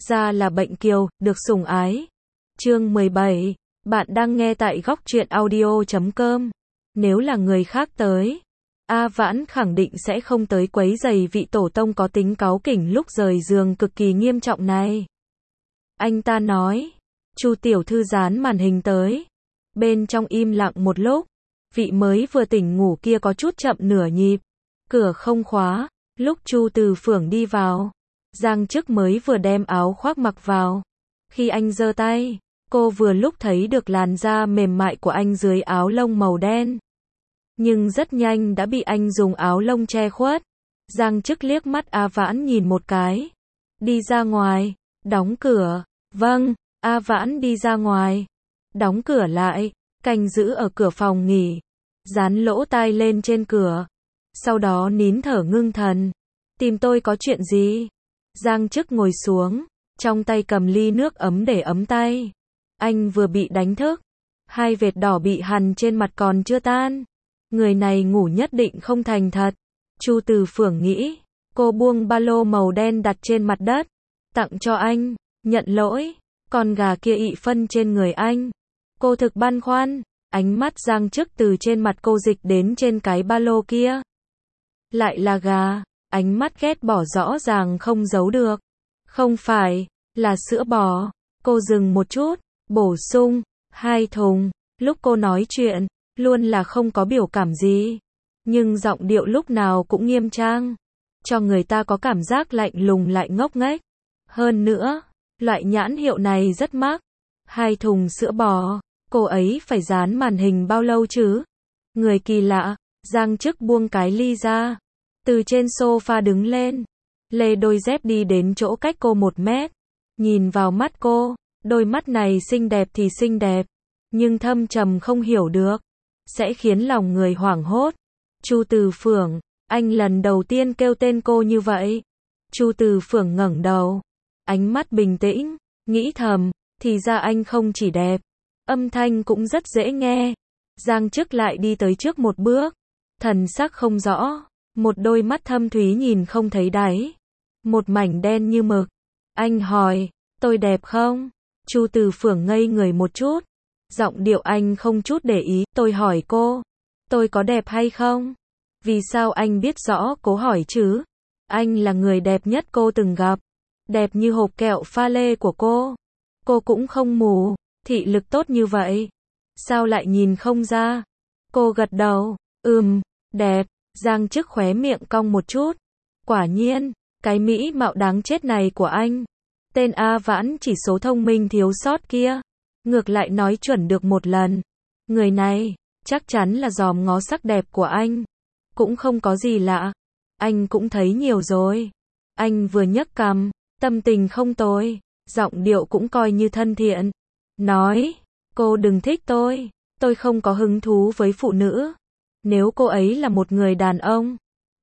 Ra là bệnh kiều, được sủng ái. Chương 17. Bạn đang nghe tại góc truyện audio.com. Nếu là người khác tới, A Vãn khẳng định sẽ không tới quấy rầy vị tổ tông có tính cáu kỉnh lúc rời giường cực kỳ nghiêm trọng này. Anh ta nói, Chu tiểu thư dán màn hình tới. Bên trong im lặng một lúc, vị mới vừa tỉnh ngủ kia có chút chậm nửa nhịp. Cửa không khóa, lúc Chu Từ Phưởng đi vào, Giang Chức mới vừa đem áo khoác mặc vào. Khi anh giơ tay, cô vừa lúc thấy được làn da mềm mại của anh dưới áo lông màu đen. Nhưng rất nhanh đã bị anh dùng áo lông che khuất. Giang Chức liếc mắt A Vãn nhìn một cái. Đi ra ngoài, đóng cửa. Vâng, A Vãn đi ra ngoài. Đóng cửa lại, canh giữ ở cửa phòng nghỉ. Dán lỗ tai lên trên cửa. Sau đó nín thở ngưng thần. Tìm tôi có chuyện gì? Giang Chức ngồi xuống, trong tay cầm ly nước ấm để ấm tay. Anh vừa bị đánh thức. Hai vệt đỏ bị hằn trên mặt còn chưa tan. Người này ngủ nhất định không thành thật. Chu Từ Phưởng nghĩ. Cô buông ba lô màu đen đặt trên mặt đất. Tặng cho anh. Nhận lỗi. Con gà kia ị phân trên người anh. Cô thực băn khoăn. Ánh mắt Giang Chức từ trên mặt cô dịch đến trên cái ba lô kia. Lại là gà. Ánh mắt ghét bỏ rõ ràng không giấu được. Không phải, là sữa bò. Cô dừng một chút, bổ sung, 2 thùng. Lúc cô nói chuyện, luôn là không có biểu cảm gì. Nhưng giọng điệu lúc nào cũng nghiêm trang. Cho người ta có cảm giác lạnh lùng lại ngốc nghếch. Hơn nữa, loại nhãn hiệu này rất mắc. 2 thùng sữa bò, cô ấy phải dán màn hình bao lâu chứ? Người kỳ lạ, Giang Chức buông cái ly ra. Từ trên sofa đứng lên, lê đôi dép đi đến chỗ cách cô 1 mét. Nhìn vào mắt cô, đôi mắt này xinh đẹp thì xinh đẹp, nhưng thâm trầm không hiểu được, sẽ khiến lòng người hoảng hốt. Chu Từ Phưởng, anh lần đầu tiên kêu tên cô như vậy. Chu Từ Phưởng ngẩng đầu, ánh mắt bình tĩnh, nghĩ thầm, thì ra anh không chỉ đẹp, âm thanh cũng rất dễ nghe. Giang Chức lại đi tới trước một bước, thần sắc không rõ. Một đôi mắt thâm thúy nhìn không thấy đáy. Một mảnh đen như mực. Anh hỏi, tôi đẹp không? Chu Từ Phưởng ngây người một chút. Giọng điệu anh không chút để ý. Tôi hỏi cô, tôi có đẹp hay không? Vì sao anh biết rõ cố hỏi chứ? Anh là người đẹp nhất cô từng gặp. Đẹp như hộp kẹo pha lê của cô. Cô cũng không mù, thị lực tốt như vậy. Sao lại nhìn không ra? Cô gật đầu, đẹp. Giang Chức khóe miệng cong một chút. Quả nhiên, cái mỹ mạo đáng chết này của anh. Tên A Vãn chỉ số thông minh thiếu sót kia. Ngược lại nói chuẩn được một lần. Người này, chắc chắn là dòm ngó sắc đẹp của anh. Cũng không có gì lạ. Anh cũng thấy nhiều rồi. Anh vừa nhấc cằm, tâm tình không tồi. Giọng điệu cũng coi như thân thiện. Nói, cô đừng thích tôi. Tôi không có hứng thú với phụ nữ. Nếu cô ấy là một người đàn ông.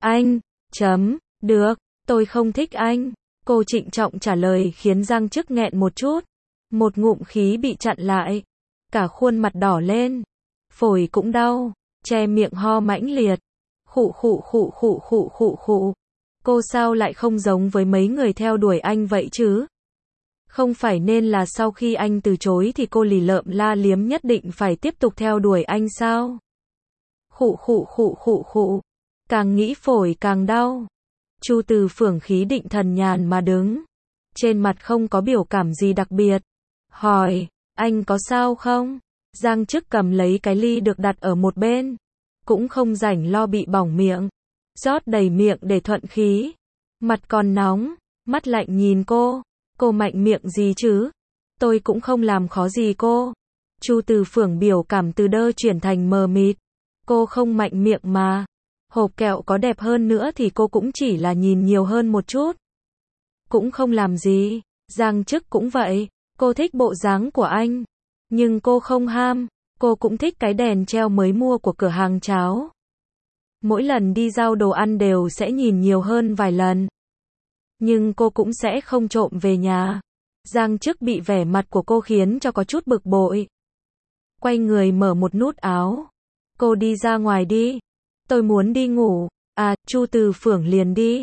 Được, tôi không thích anh. Cô trịnh trọng trả lời khiến Giang Chức nghẹn một chút. Một ngụm khí bị chặn lại. Cả khuôn mặt đỏ lên. Phổi cũng đau. Che miệng ho mãnh liệt. Khụ khụ khụ khụ khụ khụ khụ. Cô sao lại không giống với mấy người theo đuổi anh vậy chứ? Không phải nên là sau khi anh từ chối thì cô lì lợm la liếm nhất định phải tiếp tục theo đuổi anh sao? Khụ khụ khụ khụ khụ. Càng nghĩ phổi càng đau. Chu Từ Phưởng khí định thần nhàn mà đứng. Trên mặt không có biểu cảm gì đặc biệt. Hỏi, anh có sao không? Giang Chức cầm lấy cái ly được đặt ở một bên. Cũng không rảnh lo bị bỏng miệng. Rót đầy miệng để thuận khí. Mặt còn nóng, mắt lạnh nhìn cô. Cô mạnh miệng gì chứ? Tôi cũng không làm khó gì cô. Chu Từ Phưởng biểu cảm từ đơ chuyển thành mờ mịt. Cô không mạnh miệng mà. Hộp kẹo có đẹp hơn nữa thì cô cũng chỉ là nhìn nhiều hơn một chút. Cũng không làm gì. Giang Chức cũng vậy. Cô thích bộ dáng của anh. Nhưng cô không ham. Cô cũng thích cái đèn treo mới mua của cửa hàng cháo. Mỗi lần đi giao đồ ăn đều sẽ nhìn nhiều hơn vài lần. Nhưng cô cũng sẽ không trộm về nhà. Giang Chức bị vẻ mặt của cô khiến cho có chút bực bội. Quay người mở một nút áo. Cô đi ra ngoài đi. Tôi muốn đi ngủ. À, Chu Từ Phưởng liền đi.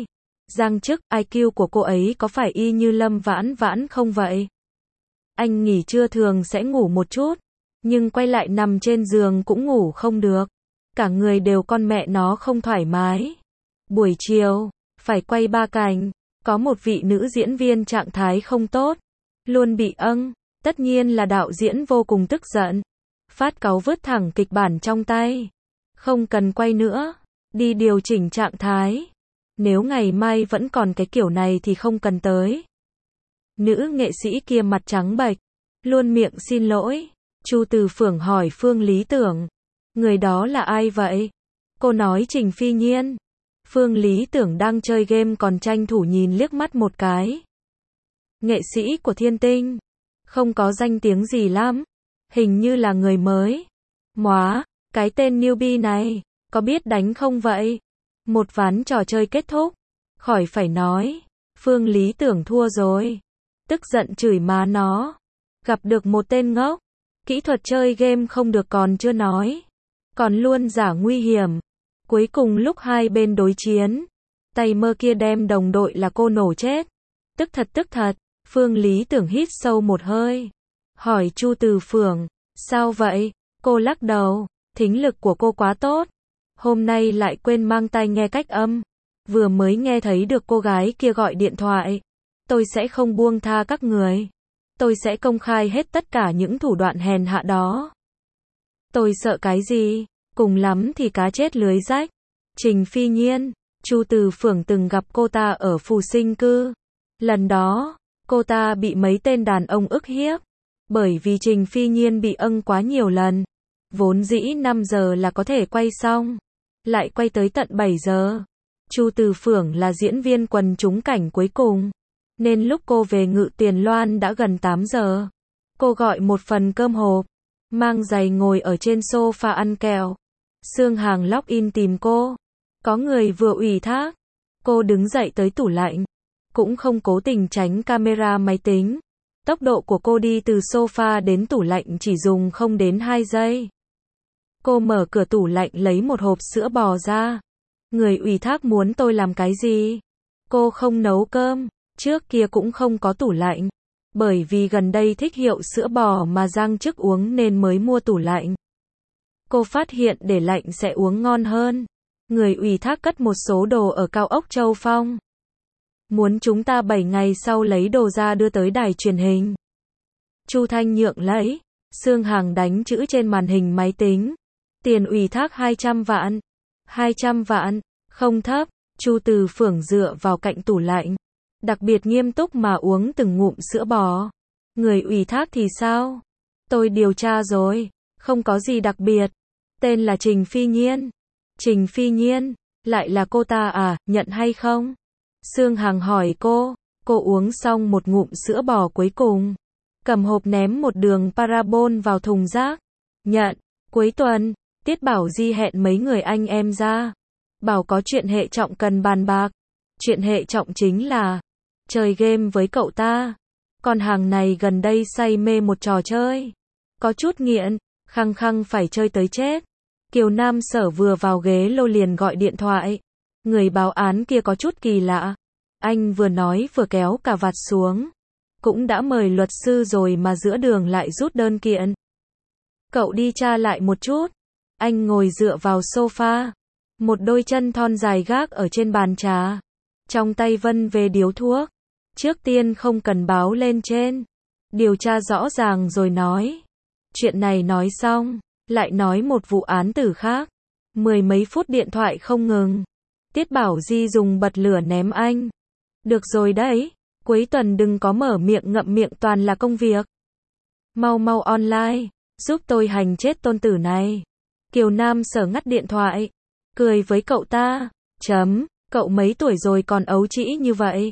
Giang Chức, IQ của cô ấy có phải y như Lâm Vãn Vãn không vậy? Anh nghỉ trưa thường sẽ ngủ một chút, nhưng quay lại nằm trên giường cũng ngủ không được. Cả người đều con mẹ nó không thoải mái. Buổi chiều, phải quay 3 cảnh, có một vị nữ diễn viên trạng thái không tốt, luôn bị tất nhiên là đạo diễn vô cùng tức giận. Phát cáu vứt thẳng kịch bản trong tay. Không cần quay nữa, đi điều chỉnh trạng thái. Nếu ngày mai vẫn còn cái kiểu này thì không cần tới. Nữ nghệ sĩ kia mặt trắng bệch, luôn miệng xin lỗi. Chu Từ Phưởng hỏi Phương Lý Tưởng, người đó là ai vậy? Cô nói Trình Phi Nhiên. Phương Lý Tưởng đang chơi game còn tranh thủ nhìn liếc mắt một cái. Nghệ sĩ của Thiên Tinh, không có danh tiếng gì lắm, hình như là người mới. Móa, cái tên newbie này, có biết đánh không vậy? Một ván trò chơi kết thúc, khỏi phải nói, Phương Lý Tưởng thua rồi. Tức giận chửi má nó, gặp được một tên ngốc, kỹ thuật chơi game không được còn chưa nói, còn luôn giả nguy hiểm. Cuối cùng lúc hai bên đối chiến, tay mơ kia đem đồng đội là cô nổ chết. Tức thật. Phương Lý Tưởng hít sâu một hơi, hỏi Chu Từ Phưởng, sao vậy? Cô lắc đầu, thính lực của cô quá tốt, hôm nay lại quên mang tai nghe cách âm, vừa mới nghe thấy được cô gái kia gọi điện thoại. Tôi sẽ không buông tha các người, tôi sẽ công khai hết tất cả những thủ đoạn hèn hạ đó. Tôi sợ cái gì, cùng lắm thì cá chết lưới rách. Trình Phi Nhiên, Chu Từ Phưởng từng gặp cô ta ở Phù Sinh Cư. Lần đó, cô ta bị mấy tên đàn ông ức hiếp, bởi vì Trình Phi Nhiên bị quá nhiều lần. Vốn dĩ 5 giờ là có thể quay xong, lại quay tới tận 7 giờ. Chu Từ Phưởng là diễn viên quần chúng cảnh cuối cùng, nên lúc cô về Ngự Tiền Loan đã gần 8 giờ. Cô gọi một phần cơm hộp, mang giày ngồi ở trên sofa ăn kẹo. Sương Hàng login tìm cô, có người vừa ủy thác. Cô đứng dậy tới tủ lạnh, cũng không cố tình tránh camera máy tính. Tốc độ của cô đi từ sofa đến tủ lạnh chỉ dùng không đến 2 giây. Cô mở cửa tủ lạnh lấy một hộp sữa bò ra. Người ủy thác muốn tôi làm cái gì? Cô không nấu cơm, trước kia cũng không có tủ lạnh. Bởi vì gần đây thích hiệu sữa bò mà Giang Chức uống nên mới mua tủ lạnh. Cô phát hiện để lạnh sẽ uống ngon hơn. Người ủy thác cất một số đồ ở cao ốc Châu Phong. Muốn chúng ta 7 ngày sau lấy đồ ra đưa tới đài truyền hình. Chu Thanh nhượng lấy. Sương Hàng đánh chữ trên màn hình máy tính. Tiền ủy thác 200 vạn. 200 vạn, không thấp. Chu Từ Phưởng dựa vào cạnh tủ lạnh, đặc biệt nghiêm túc mà uống từng ngụm sữa bò. Người ủy thác thì sao? Tôi điều tra rồi, không có gì đặc biệt. Tên là Trình Phi Nhiên. Trình Phi Nhiên, lại là cô ta à, nhận hay không? Sương Hàng hỏi cô uống xong một ngụm sữa bò cuối cùng, cầm hộp ném một đường parabol vào thùng rác. Nhận. Cuối tuần, Tiết Bảo Di hẹn mấy người anh em ra, bảo có chuyện hệ trọng cần bàn bạc. Chuyện hệ trọng chính là chơi game với cậu ta. Con hàng này gần đây say mê một trò chơi, có chút nghiện, khăng khăng phải chơi tới chết. Kiều Nam Sở vừa vào ghế lô liền gọi điện thoại. Người báo án kia có chút kỳ lạ. Anh vừa nói vừa kéo cà vạt xuống. Cũng đã mời luật sư rồi mà giữa đường lại rút đơn kiện. Cậu đi tra lại một chút. Anh ngồi dựa vào sofa, một đôi chân thon dài gác ở trên bàn trà, trong tay vân về điếu thuốc. Trước tiên không cần báo lên trên, điều tra rõ ràng rồi nói. Chuyện này nói xong, lại nói một vụ án tử khác. 10 mấy phút điện thoại không ngừng. Tiết Bảo Di dùng bật lửa ném anh. Được rồi đấy, cuối tuần đừng có mở miệng ngậm miệng toàn là công việc. Mau online, giúp tôi hành chết tôn tử này. Kiều Nam Sở ngắt điện thoại, cười với cậu ta. Cậu mấy tuổi rồi còn ấu trĩ như vậy?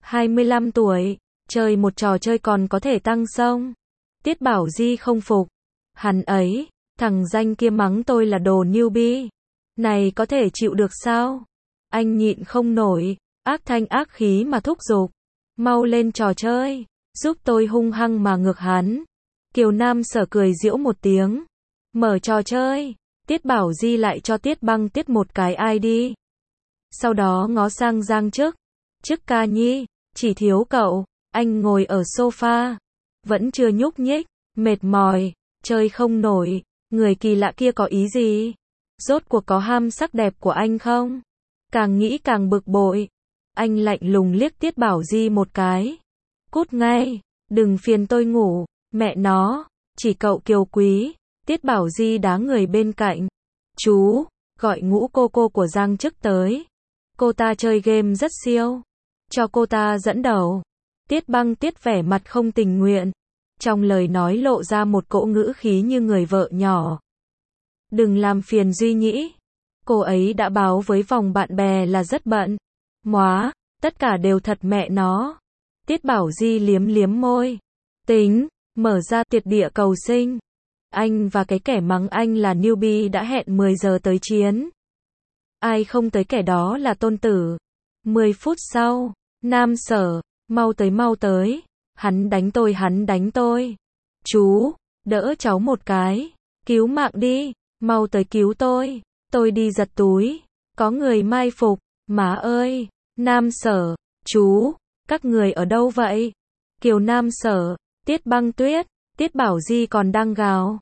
25 tuổi, chơi một trò chơi còn có thể tăng sông. Tiết Bảo Di không phục. Hắn ấy, thằng danh kia mắng tôi là đồ newbie. Này có thể chịu được sao? Anh nhịn không nổi, ác thanh ác khí mà thúc giục. Mau lên trò chơi, giúp tôi hung hăng mà ngược hắn. Kiều Nam Sở cười giễu một tiếng. Mở trò chơi, Tiết Bảo Di lại cho Tiết Băng Tiết một cái ID. Sau đó ngó sang Giang Chức. Chức Ca Nhi, chỉ thiếu cậu. Anh ngồi ở sofa, vẫn chưa nhúc nhích, mệt mỏi, chơi không nổi. Người kỳ lạ kia có ý gì? Rốt cuộc có ham sắc đẹp của anh không? Càng nghĩ càng bực bội. Anh lạnh lùng liếc Tiết Bảo Di một cái. Cút ngay, đừng phiền tôi ngủ, mẹ nó, chỉ cậu kiều quý. Tiết Bảo Di đá người bên cạnh. Chú, gọi Ngũ cô của Giang Chức tới. Cô ta chơi game rất siêu. Cho cô ta dẫn đầu. Tiết Băng Tiết vẻ mặt không tình nguyện. Trong lời nói lộ ra một cỗ ngữ khí như người vợ nhỏ. Đừng làm phiền Duy Nhĩ. Cô ấy đã báo với vòng bạn bè là rất bận. Móa, tất cả đều thật mẹ nó. Tiết Bảo Di liếm liếm môi. Tính, mở ra tuyệt địa cầu sinh. Anh và cái kẻ mắng anh là newbie đã hẹn 10 giờ tới chiến. Ai không tới kẻ đó là tôn tử. 10 phút sau, Nam Sở, mau tới. Hắn đánh tôi. Chú, đỡ cháu một cái. Cứu mạng đi, mau tới cứu tôi. Tôi đi giật túi. Có người mai phục. Má ơi, Nam Sở, chú, các người ở đâu vậy? Kiều Nam Sở, Tiết Băng Tuyết, Tiết Bảo Di còn đang gào.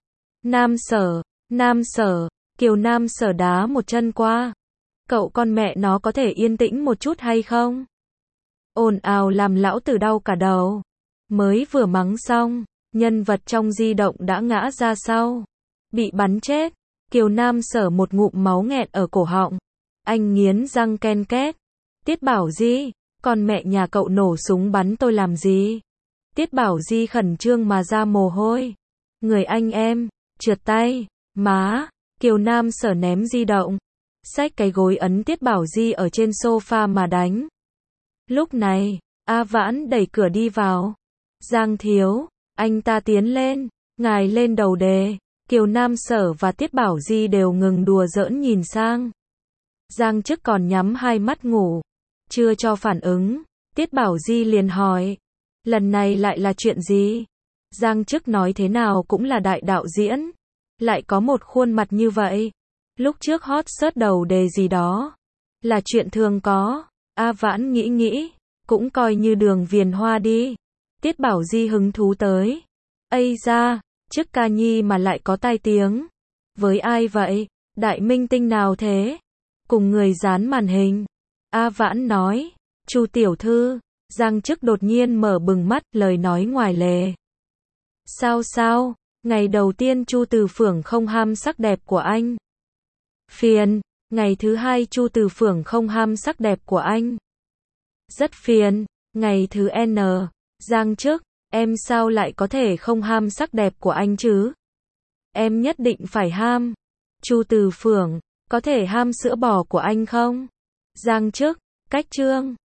Nam Sở, Kiều Nam Sở đá một chân qua. Cậu con mẹ nó có thể yên tĩnh một chút hay không? Ồn ào làm lão tử đau cả đầu. Mới vừa mắng xong, nhân vật trong di động đã ngã ra sau. Bị bắn chết. Kiều Nam Sở một ngụm máu nghẹn ở cổ họng. Anh nghiến răng ken két. Tiết Bảo Di, con mẹ nhà cậu nổ súng bắn tôi làm gì? Tiết Bảo Di khẩn trương mà ra mồ hôi. Người anh em, trượt tay, má. Kiều Nam Sở ném di động. Xách cái gối ấn Tiết Bảo Di ở trên sofa mà đánh. Lúc này, A Vãn đẩy cửa đi vào. Giang thiếu, anh ta tiến lên, ngài lên đầu đề. Kiều Nam Sở và Tiết Bảo Di đều ngừng đùa giỡn nhìn sang. Giang Chức còn nhắm hai mắt ngủ. Chưa cho phản ứng, Tiết Bảo Di liền hỏi. Lần này lại là chuyện gì? Giang Chức nói thế nào cũng là đại đạo diễn. Lại có một khuôn mặt như vậy. Lúc trước hot search đầu đề gì đó. Là chuyện thường có. A Vãn nghĩ. Cũng coi như Đường Viền Hoa đi. Tiết Bảo Di hứng thú tới. Ây da, Chức Ca Nhi mà lại có tai tiếng. Với ai vậy? Đại minh tinh nào thế? Cùng người dán màn hình. A Vãn nói. Chu tiểu thư. Giang Chức đột nhiên mở bừng mắt, lời nói ngoài lề. Sao? Ngày đầu tiên Chu Từ Phưởng không ham sắc đẹp của anh. Phiền. Ngày thứ hai Chu Từ Phưởng không ham sắc đẹp của anh. Rất phiền. Ngày thứ N. Giang Chức, em sao lại có thể không ham sắc đẹp của anh chứ? Em nhất định phải ham. Chu Từ Phưởng, có thể ham sữa bò của anh không? Giang Chức, cách chương.